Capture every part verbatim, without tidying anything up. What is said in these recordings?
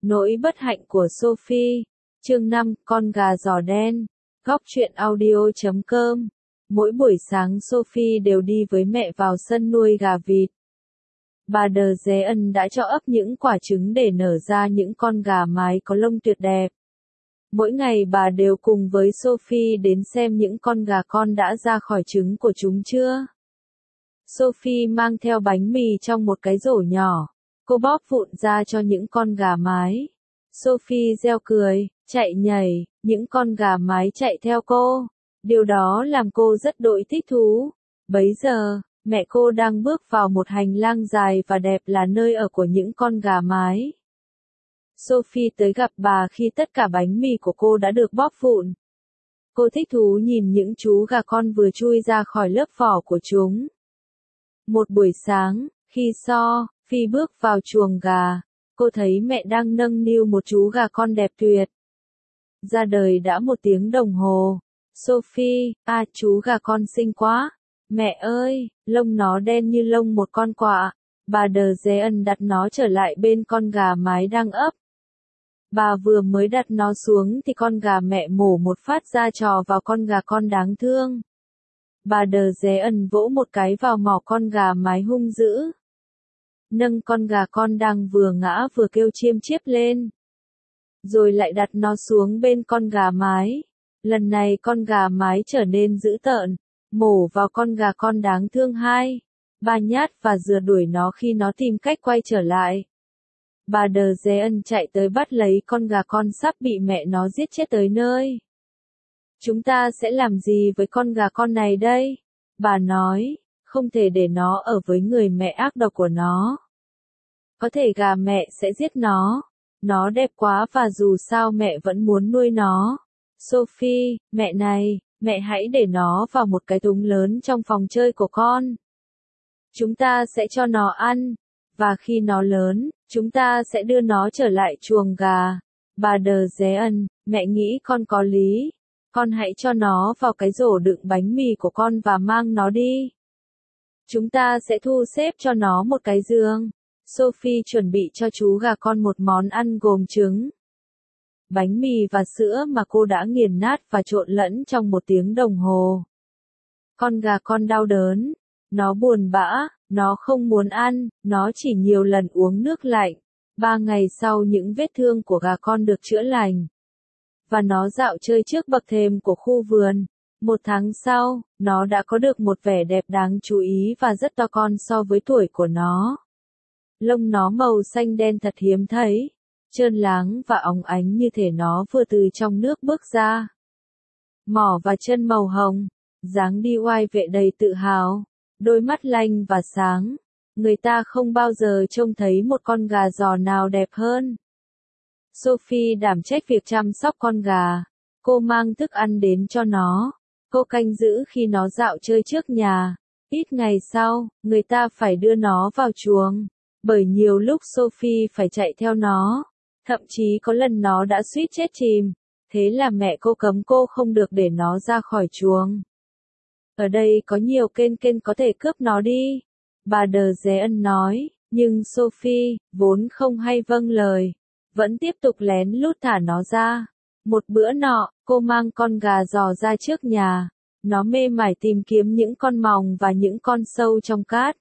Nỗi bất hạnh của Sophie. Chương năm, con gà giò đen. Góc truyện audio chấm com. Mỗi buổi sáng Sophie đều đi với mẹ vào sân nuôi gà vịt. Bà Đờ Dé Ân đã cho ấp những quả trứng để nở ra những con gà mái có lông tuyệt đẹp. Mỗi ngày bà đều cùng với Sophie đến xem những con gà con đã ra khỏi trứng của chúng chưa. Sophie mang theo bánh mì trong một cái rổ nhỏ. Cô bóp vụn ra cho những con gà mái. Sophie reo cười, chạy nhảy, những con gà mái chạy theo cô. Điều đó làm cô rất đỗi thích thú. Bấy giờ, mẹ cô đang bước vào một hành lang dài và đẹp là nơi ở của những con gà mái. Sophie tới gặp bà khi tất cả bánh mì của cô đã được bóp vụn. Cô thích thú nhìn những chú gà con vừa chui ra khỏi lớp vỏ của chúng. Một buổi sáng, khi Sophie bước vào chuồng gà, cô thấy mẹ đang nâng niu một chú gà con đẹp tuyệt. Ra đời đã một tiếng đồng hồ. Sophie, à chú gà con xinh quá. Mẹ ơi, lông nó đen như lông một con quạ. Bà Đờ Dé Ân đặt nó trở lại bên con gà mái đang ấp. Bà vừa mới đặt nó xuống thì con gà mẹ mổ một phát ra trò vào con gà con đáng thương. Bà Đờ Dé Ân vỗ một cái vào mỏ con gà mái hung dữ. Nâng con gà con đang vừa ngã vừa kêu chiêm chiếp lên. Rồi lại đặt nó xuống bên con gà mái. Lần này con gà mái trở nên dữ tợn, mổ vào con gà con đáng thương hai, ba nhát và rượt đuổi nó khi nó tìm cách quay trở lại. Bà Đờ Dé Ân chạy tới bắt lấy con gà con sắp bị mẹ nó giết chết tới nơi. Chúng ta sẽ làm gì với con gà con này đây? Bà nói, không thể để nó ở với người mẹ ác độc của nó. Có thể gà mẹ sẽ giết nó. Nó đẹp quá và dù sao mẹ vẫn muốn nuôi nó. Sophie, mẹ này, mẹ hãy để nó vào một cái thúng lớn trong phòng chơi của con. Chúng ta sẽ cho nó ăn. Và khi nó lớn, chúng ta sẽ đưa nó trở lại chuồng gà. Bà Đờ Dé Ân, mẹ nghĩ con có lý. Con hãy cho nó vào cái rổ đựng bánh mì của con và mang nó đi. Chúng ta sẽ thu xếp cho nó một cái giường. Sophie chuẩn bị cho chú gà con một món ăn gồm trứng, bánh mì và sữa mà cô đã nghiền nát và trộn lẫn trong một tiếng đồng hồ. Con gà con đau đớn. Nó buồn bã, nó không muốn ăn, nó chỉ nhiều lần uống nước lạnh. Ba ngày sau những vết thương của gà con được chữa lành. Và nó dạo chơi trước bậc thềm của khu vườn. Một tháng sau, nó đã có được một vẻ đẹp đáng chú ý và rất to con so với tuổi của nó. Lông nó màu xanh đen thật hiếm thấy, trơn láng và óng ánh như thể nó vừa từ trong nước bước ra. Mỏ và chân màu hồng, dáng đi oai vệ đầy tự hào, đôi mắt lanh và sáng. Người ta không bao giờ trông thấy một con gà giò nào đẹp hơn. Sophie đảm trách việc chăm sóc con gà. Cô mang thức ăn đến cho nó. Cô canh giữ khi nó dạo chơi trước nhà. Ít ngày sau, người ta phải đưa nó vào chuồng. Bởi nhiều lúc Sophie phải chạy theo nó. Thậm chí có lần nó đã suýt chết chìm. Thế là mẹ cô cấm cô không được để nó ra khỏi chuồng. Ở đây có nhiều kên kên có thể cướp nó đi. Bà Đờ Dé Ân nói. Nhưng Sophie, vốn không hay vâng lời, vẫn tiếp tục lén lút thả nó ra. Một bữa nọ, cô mang con gà giò ra trước nhà. Nó mê mải tìm kiếm những con mòng và những con sâu trong cát.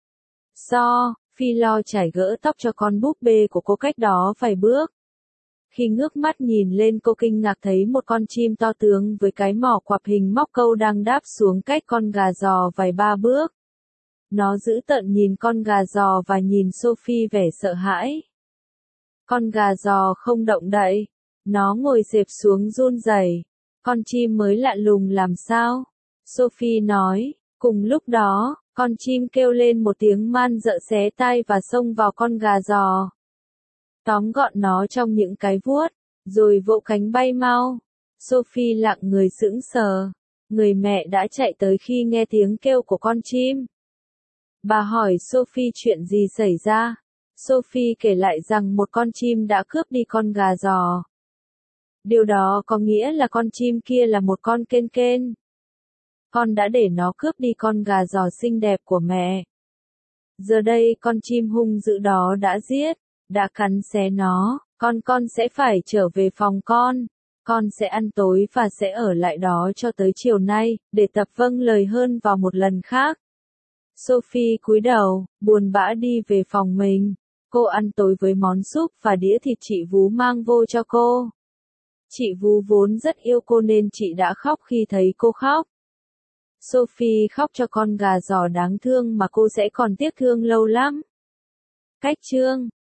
Sophie lo chải gỡ tóc cho con búp bê của cô cách đó vài bước. Khi ngước mắt nhìn lên cô kinh ngạc thấy một con chim to tướng với cái mỏ quặp hình móc câu đang đáp xuống cách con gà giò vài ba bước. Nó dữ tợn nhìn con gà giò và nhìn Sophie vẻ sợ hãi. Con gà giò không động đậy. Nó ngồi xẹp xuống run rẩy. Con chim mới lạ lùng làm sao? Sophie nói. Cùng lúc đó, con chim kêu lên một tiếng man rợ xé tai và xông vào con gà giò. Tóm gọn nó trong những cái vuốt, rồi vỗ cánh bay mau. Sophie lặng người sững sờ. Người mẹ đã chạy tới khi nghe tiếng kêu của con chim. Bà hỏi Sophie chuyện gì xảy ra. Sophie kể lại rằng một con chim đã cướp đi con gà giò. Điều đó có nghĩa là con chim kia là một con kên kên. Con đã để nó cướp đi con gà giò xinh đẹp của mẹ. Giờ đây con chim hung dữ đó đã giết đã cắn xé nó, con con sẽ phải trở về phòng con. Con sẽ ăn tối và sẽ ở lại đó cho tới chiều nay, để tập vâng lời hơn vào một lần khác. Sophie cúi đầu, buồn bã đi về phòng mình. Cô ăn tối với món súp và đĩa thịt chị Vú mang vô cho cô. Chị Vú vốn rất yêu cô nên chị đã khóc khi thấy cô khóc. Sophie khóc cho con gà giò đáng thương mà cô sẽ còn tiếc thương lâu lắm. Cách chương